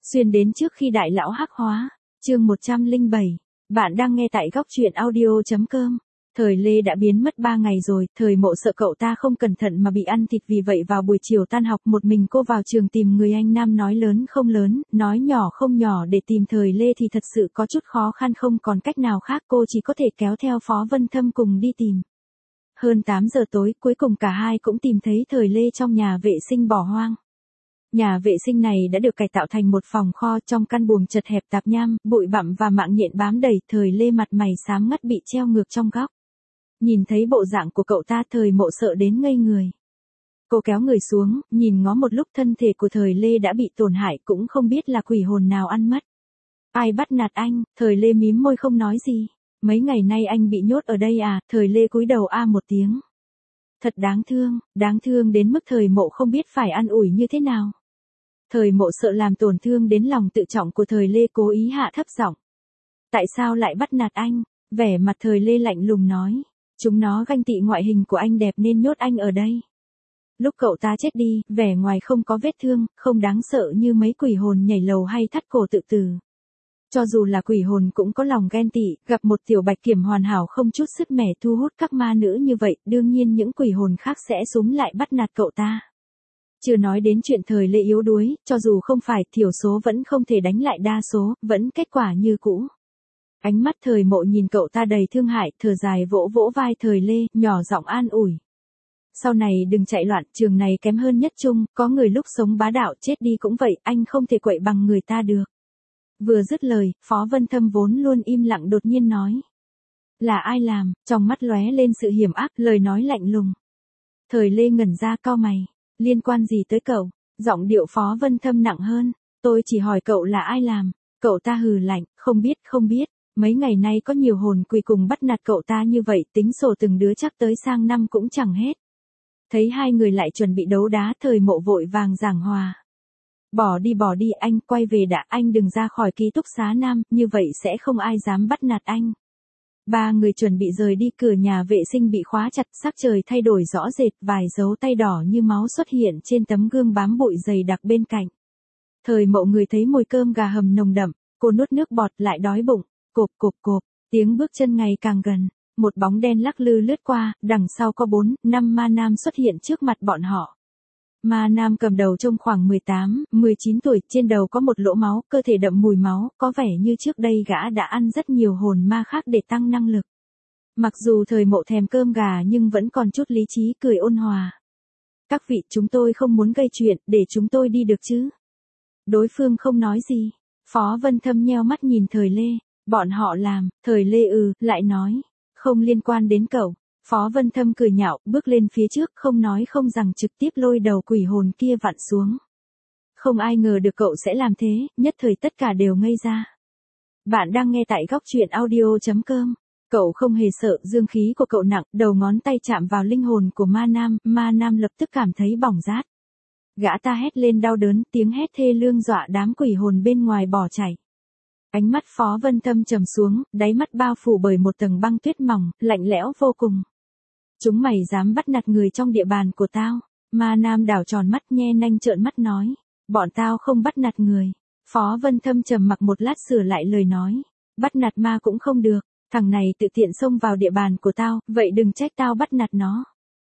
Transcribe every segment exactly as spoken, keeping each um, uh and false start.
Xuyên đến trước khi đại lão hắc hóa, chương một trăm lẻ bảy, bạn đang nghe tại góc truyện audio.com. Thời Lê đã biến mất ba ngày rồi, Thời Mộ sợ cậu ta không cẩn thận mà bị ăn thịt, vì vậy vào buổi chiều tan học một mình cô vào trường tìm người anh nam nói lớn không lớn, nói nhỏ không nhỏ để tìm Thời Lê thì thật sự có chút khó khăn, không còn cách nào khác cô chỉ có thể kéo theo Phó Vân Thâm cùng đi tìm. Hơn tám giờ tối, cuối cùng cả hai cũng tìm thấy Thời Lê trong nhà vệ sinh bỏ hoang. Nhà vệ sinh này đã được cải tạo thành một phòng kho, trong căn buồng chật hẹp tạp nham, bụi bặm và mạng nhện bám đầy. Thời Lê mặt mày xám ngắt bị treo ngược trong góc. Nhìn thấy bộ dạng của cậu ta, Thời Mộ sợ đến ngây người. Cô kéo người xuống, nhìn ngó một lúc, thân thể của Thời Lê đã bị tổn hại, cũng không biết là quỷ hồn nào ăn mất. Ai bắt nạt anh? Thời Lê mím môi không nói gì. Mấy ngày nay anh bị nhốt ở đây à? Thời Lê cúi đầu a một tiếng. Thật đáng thương, đáng thương đến mức Thời Mộ không biết phải an ủi như thế nào. Thời Mộ sợ làm tổn thương đến lòng tự trọng của Thời Lê, cố ý hạ thấp giọng. Tại sao lại bắt nạt anh? Vẻ mặt Thời Lê lạnh lùng nói. Chúng nó ganh tị ngoại hình của anh đẹp nên nhốt anh ở đây. Lúc cậu ta chết đi, vẻ ngoài không có vết thương, không đáng sợ như mấy quỷ hồn nhảy lầu hay thắt cổ tự tử. Cho dù là quỷ hồn cũng có lòng ghen tị, gặp một tiểu bạch kiểm hoàn hảo không chút sứt mẻ thu hút các ma nữ như vậy, đương nhiên những quỷ hồn khác sẽ xúm lại bắt nạt cậu ta. Chưa nói đến chuyện Thời Lê yếu đuối, cho dù không phải thiểu số vẫn không thể đánh lại đa số, vẫn kết quả như cũ. Ánh mắt Thời Mộ nhìn cậu ta đầy thương hại, thở dài vỗ vỗ vai Thời Lê, nhỏ giọng an ủi. Sau này đừng chạy loạn, trường này kém hơn nhất trung, có người lúc sống bá đạo, chết đi cũng vậy, anh không thể quậy bằng người ta được. Vừa dứt lời, Phó Vân Thâm vốn luôn im lặng đột nhiên nói. Là ai làm? Trong mắt lóe lên sự hiểm ác, lời nói lạnh lùng. Thời Lê ngẩn ra cau mày. Liên quan gì tới cậu? Giọng điệu Phó Vân Thâm nặng hơn. Tôi chỉ hỏi cậu là ai làm. Cậu ta hừ lạnh, không biết không biết. Mấy ngày nay có nhiều hồn quỷ cùng bắt nạt cậu ta như vậy, tính sổ từng đứa chắc tới sang năm cũng chẳng hết. Thấy hai người lại chuẩn bị đấu đá, Thời Mộ vội vàng giảng hòa. Bỏ đi bỏ đi, anh quay về đã, anh đừng ra khỏi ký túc xá nam, như vậy sẽ không ai dám bắt nạt anh. Ba người chuẩn bị rời đi, cửa nhà vệ sinh bị khóa chặt, sắc trời thay đổi rõ rệt, vài dấu tay đỏ như máu xuất hiện trên tấm gương bám bụi dày đặc bên cạnh. Thời Mộ người thấy mùi cơm gà hầm nồng đậm, cô nuốt nước bọt lại đói bụng, cộp cộp cộp, tiếng bước chân ngày càng gần, một bóng đen lắc lư lướt qua, đằng sau có bốn, năm ma nam xuất hiện trước mặt bọn họ. Ma nam cầm đầu trông khoảng mười tám, mười chín tuổi, trên đầu có một lỗ máu, cơ thể đậm mùi máu, có vẻ như trước đây gã đã ăn rất nhiều hồn ma khác để tăng năng lực. Mặc dù Thời Mộ thèm cơm gà nhưng vẫn còn chút lý trí, cười ôn hòa. Các vị, chúng tôi không muốn gây chuyện, để chúng tôi đi được chứ? Đối phương không nói gì. Phó Vân Thâm nheo mắt nhìn Thời Lê. Bọn họ làm, Thời Lê ừ, lại nói. Không liên quan đến cậu. Phó Vân Thâm cười nhạo, bước lên phía trước, không nói không rằng trực tiếp lôi đầu quỷ hồn kia vặn xuống. Không ai ngờ được cậu sẽ làm thế, nhất thời tất cả đều ngây ra. Bạn đang nghe tại góc truyện audio.com. Cậu không hề sợ, dương khí của cậu nặng, đầu ngón tay chạm vào linh hồn của ma nam, ma nam lập tức cảm thấy bỏng rát. Gã ta hét lên đau đớn, tiếng hét thê lương dọa đám quỷ hồn bên ngoài bỏ chạy. Ánh mắt Phó Vân Thâm trầm xuống, đáy mắt bao phủ bởi một tầng băng tuyết mỏng, lạnh lẽo vô cùng. Chúng mày dám bắt nạt người trong địa bàn của tao? Ma nam đảo tròn mắt nhe nanh trợn mắt nói. Bọn tao không bắt nạt người. Phó Vân Thâm trầm mặc một lát sửa lại lời nói. Bắt nạt ma cũng không được, thằng này tự tiện xông vào địa bàn của tao, vậy đừng trách tao bắt nạt nó.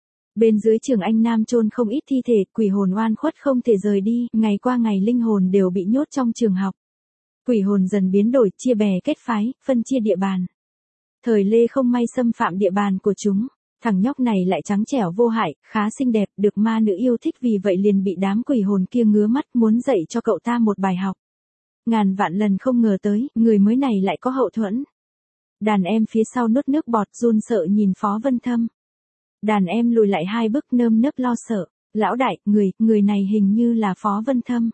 Bên dưới trường anh nam chôn không ít thi thể, quỷ hồn oan khuất không thể rời đi, ngày qua ngày linh hồn đều bị nhốt trong trường học. Quỷ hồn dần biến đổi, chia bè kết phái, phân chia địa bàn. Thời Lê không may xâm phạm địa bàn của chúng. Thằng nhóc này lại trắng trẻo vô hại, khá xinh đẹp, được ma nữ yêu thích, vì vậy liền bị đám quỷ hồn kia ngứa mắt, muốn dạy cho cậu ta một bài học. Ngàn vạn lần không ngờ tới, người mới này lại có hậu thuẫn. Đàn em phía sau nuốt nước bọt run sợ nhìn Phó Vân Thâm. Đàn em lùi lại hai bước nơm nớp lo sợ. Lão đại, người, người này hình như là Phó Vân Thâm.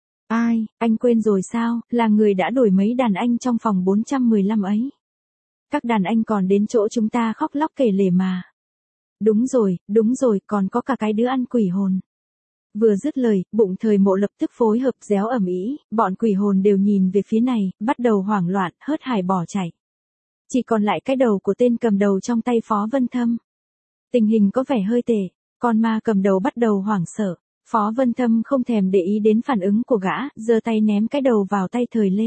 Ai, anh quên rồi sao, là người đã đuổi mấy đàn anh trong phòng bốn trăm mười lăm ấy. Các đàn anh còn đến chỗ chúng ta khóc lóc kể lể mà. Đúng rồi, đúng rồi, còn có cả cái đứa ăn quỷ hồn. Vừa dứt lời, bụng Thời Mộ lập tức phối hợp réo ầm ĩ, bọn quỷ hồn đều nhìn về phía này, bắt đầu hoảng loạn, hớt hải bỏ chạy. Chỉ còn lại cái đầu của tên cầm đầu trong tay Phó Vân Thâm. Tình hình có vẻ hơi tệ, con ma cầm đầu bắt đầu hoảng sợ. Phó Vân Thâm không thèm để ý đến phản ứng của gã, giơ tay ném cái đầu vào tay Thời Lê.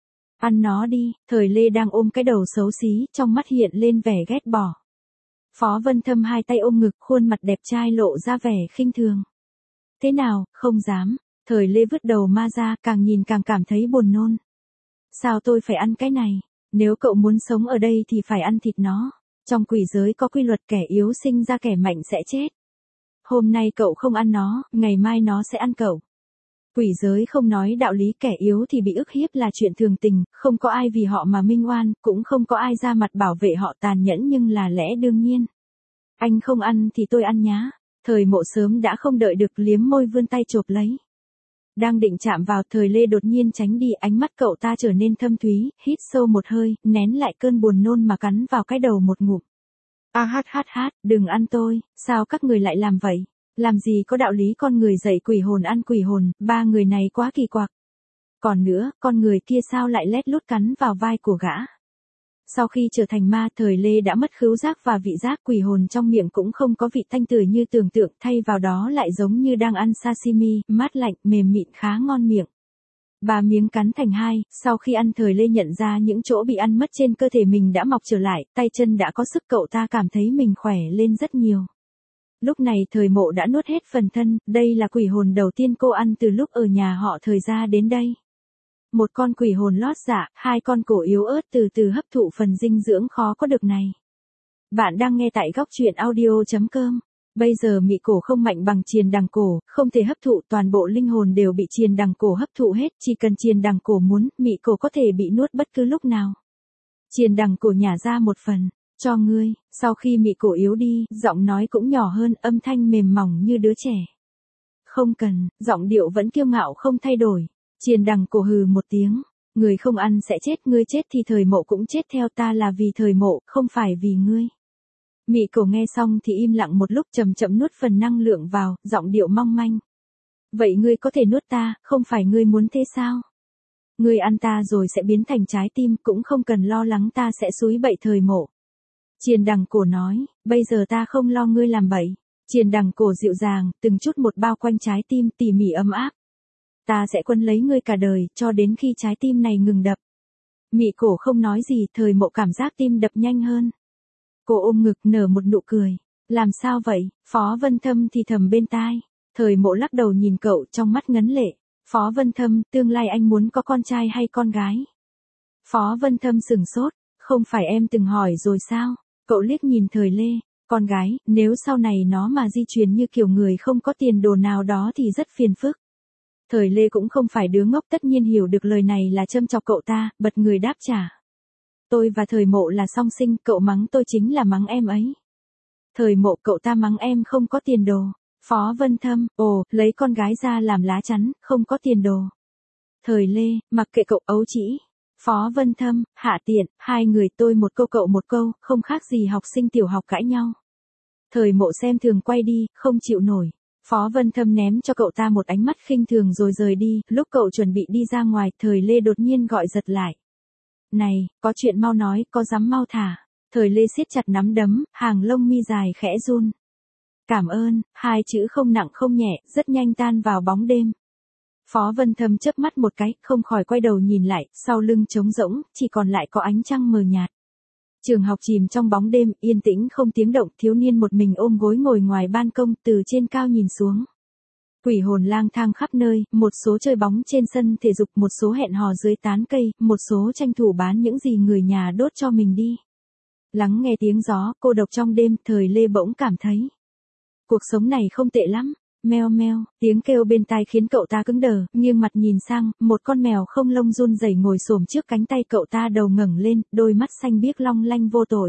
Ăn nó đi, Thời Lê đang ôm cái đầu xấu xí, trong mắt hiện lên vẻ ghét bỏ. Phó Vân Thâm hai tay ôm ngực, khuôn mặt đẹp trai lộ ra vẻ khinh thường. Thế nào, không dám. Thời Lê vứt đầu ma ra, càng nhìn càng cảm thấy buồn nôn. Sao tôi phải ăn cái này? Nếu cậu muốn sống ở đây thì phải ăn thịt nó. Trong quỷ giới có quy luật kẻ yếu sinh ra kẻ mạnh sẽ chết. Hôm nay cậu không ăn nó, ngày mai nó sẽ ăn cậu. Quỷ giới không nói đạo lý kẻ yếu thì bị ức hiếp là chuyện thường tình, không có ai vì họ mà minh oan, cũng không có ai ra mặt bảo vệ họ tàn nhẫn nhưng là lẽ đương nhiên. Anh không ăn thì tôi ăn nhá. Thời Mộ sớm đã không đợi được, liếm môi vươn tay chộp lấy. Đang định chạm vào, Thời Lê đột nhiên tránh đi, ánh mắt cậu ta trở nên thâm thúy, hít sâu một hơi, nén lại cơn buồn nôn mà cắn vào cái đầu một ngụm. A hát hát hát, đừng ăn tôi, sao các người lại làm vậy? Làm gì có đạo lý con người dạy quỷ hồn ăn quỷ hồn, ba người này quá kỳ quặc. Còn nữa, con người kia sao lại lét lút cắn vào vai của gã? Sau khi trở thành ma, Thời Lê đã mất khứu giác và vị giác, quỷ hồn trong miệng cũng không có vị thanh tươi như tưởng tượng, thay vào đó lại giống như đang ăn sashimi, mát lạnh, mềm mịn khá ngon miệng. Ba miếng cắn thành hai, sau khi ăn Thời Lê nhận ra những chỗ bị ăn mất trên cơ thể mình đã mọc trở lại, tay chân đã có sức, cậu ta cảm thấy mình khỏe lên rất nhiều. Lúc này Thời Mộ đã nuốt hết phần thân, đây là quỷ hồn đầu tiên cô ăn từ lúc ở nhà họ Thời ra đến đây. Một con quỷ hồn lót dạ, hai con cổ yếu ớt từ từ hấp thụ phần dinh dưỡng khó có được này. Bạn đang nghe tại góc truyện audio chấm com. Bây giờ mị cổ không mạnh bằng chiền đằng cổ, không thể hấp thụ, toàn bộ linh hồn đều bị chiền đằng cổ hấp thụ hết, chỉ cần chiền đằng cổ muốn, mị cổ có thể bị nuốt bất cứ lúc nào. Chiền đằng cổ nhả ra một phần, cho ngươi. Sau khi mị cổ yếu đi, giọng nói cũng nhỏ hơn, âm thanh mềm mỏng như đứa trẻ. Không cần, giọng điệu vẫn kiêu ngạo không thay đổi. Chiền đằng cổ hừ một tiếng, người không ăn sẽ chết, ngươi chết thì Thời Mộ cũng chết theo, ta là vì Thời Mộ, không phải vì ngươi. Mị cổ nghe xong thì im lặng một lúc, chậm chậm nuốt phần năng lượng vào, giọng điệu mong manh. Vậy ngươi có thể nuốt ta, không phải ngươi muốn thế sao? Ngươi ăn ta rồi sẽ biến thành trái tim, cũng không cần lo lắng ta sẽ xúi bậy Thời Mộ. Chiền đằng cổ nói, bây giờ ta không lo ngươi làm bậy. Chiền đằng cổ dịu dàng, từng chút một bao quanh trái tim, tỉ mỉ ấm áp. Ta sẽ quân lấy ngươi cả đời, cho đến khi trái tim này ngừng đập. Mị cổ không nói gì, Thời Mộ cảm giác tim đập nhanh hơn. Cô ôm ngực nở một nụ cười. Làm sao vậy? Phó Vân Thâm thì thầm bên tai. Thời Mộ lắc đầu nhìn cậu, trong mắt ngấn lệ. Phó Vân Thâm, tương lai anh muốn có con trai hay con gái? Phó Vân Thâm sửng sốt. Không phải em từng hỏi rồi sao? Cậu liếc nhìn Thời Lê. Con gái, nếu sau này nó mà di truyền như kiểu người không có tiền đồ nào đó thì rất phiền phức. Thời Lê cũng không phải đứa ngốc, tất nhiên hiểu được lời này là châm chọc cậu ta, bật người đáp trả. Tôi và Thời Mộ là song sinh, cậu mắng tôi chính là mắng em ấy. Thời Mộ, cậu ta mắng em không có tiền đồ. Phó Vân Thâm, ồ, lấy con gái ra làm lá chắn, không có tiền đồ. Thời Lê, mặc kệ cậu, ấu trĩ. Phó Vân Thâm, hạ tiện, hai người tôi một câu cậu một câu, không khác gì học sinh tiểu học cãi nhau. Thời Mộ xem thường quay đi, không chịu nổi. Phó Vân Thâm ném cho cậu ta một ánh mắt khinh thường rồi rời đi, lúc cậu chuẩn bị đi ra ngoài, Thời Lê đột nhiên gọi giật lại. Này, có chuyện mau nói, có dám mau thả. Thời Lê siết chặt nắm đấm, hàng lông mi dài khẽ run. Cảm ơn, hai chữ không nặng không nhẹ, rất nhanh tan vào bóng đêm. Phó Vân Thâm chớp mắt một cái, không khỏi quay đầu nhìn lại, sau lưng trống rỗng, chỉ còn lại có ánh trăng mờ nhạt. Trường học chìm trong bóng đêm, yên tĩnh không tiếng động, thiếu niên một mình ôm gối ngồi ngoài ban công, từ trên cao nhìn xuống. Quỷ hồn lang thang khắp nơi, một số chơi bóng trên sân thể dục, một số hẹn hò dưới tán cây, một số tranh thủ bán những gì người nhà đốt cho mình đi. Lắng nghe tiếng gió, cô độc trong đêm, Thời Lê bỗng cảm thấy cuộc sống này không tệ lắm. Meo meo, tiếng kêu bên tai khiến cậu ta cứng đờ, nghiêng mặt nhìn sang, một con mèo không lông run rẩy ngồi xổm trước cánh tay cậu ta, đầu ngẩng lên, đôi mắt xanh biếc long lanh vô tội.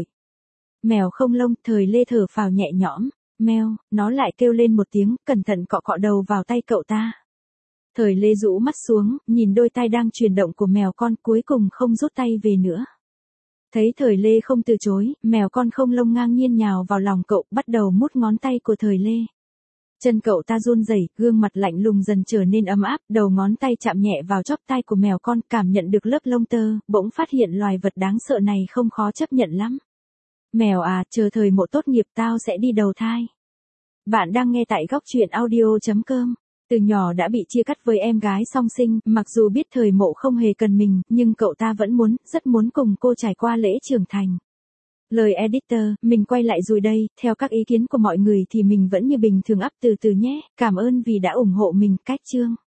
Mèo không lông, Thời Lê thở phào nhẹ nhõm. Meo, nó lại kêu lên một tiếng, cẩn thận cọ cọ đầu vào tay cậu ta. Thời Lê rũ mắt xuống, nhìn đôi tai đang chuyển động của mèo con, cuối cùng không rút tay về nữa. Thấy Thời Lê không từ chối, mèo con không lông ngang nhiên nhào vào lòng cậu, bắt đầu mút ngón tay của Thời Lê. Chân cậu ta run rẩy, gương mặt lạnh lùng dần trở nên ấm áp, đầu ngón tay chạm nhẹ vào chóp tai của mèo con, cảm nhận được lớp lông tơ, bỗng phát hiện loài vật đáng sợ này không khó chấp nhận lắm. Mèo à, chờ Thời Mộ tốt nghiệp tao sẽ đi đầu thai. Bạn đang nghe tại góc truyện audio chấm com. Từ nhỏ đã bị chia cắt với em gái song sinh, mặc dù biết thời mộ không hề cần mình, nhưng cậu ta vẫn muốn, rất muốn cùng cô trải qua lễ trưởng thành. Lời editor, mình quay lại rồi đây, theo các ý kiến của mọi người thì mình vẫn như bình thường up từ từ nhé, cảm ơn vì đã ủng hộ mình, cách chương.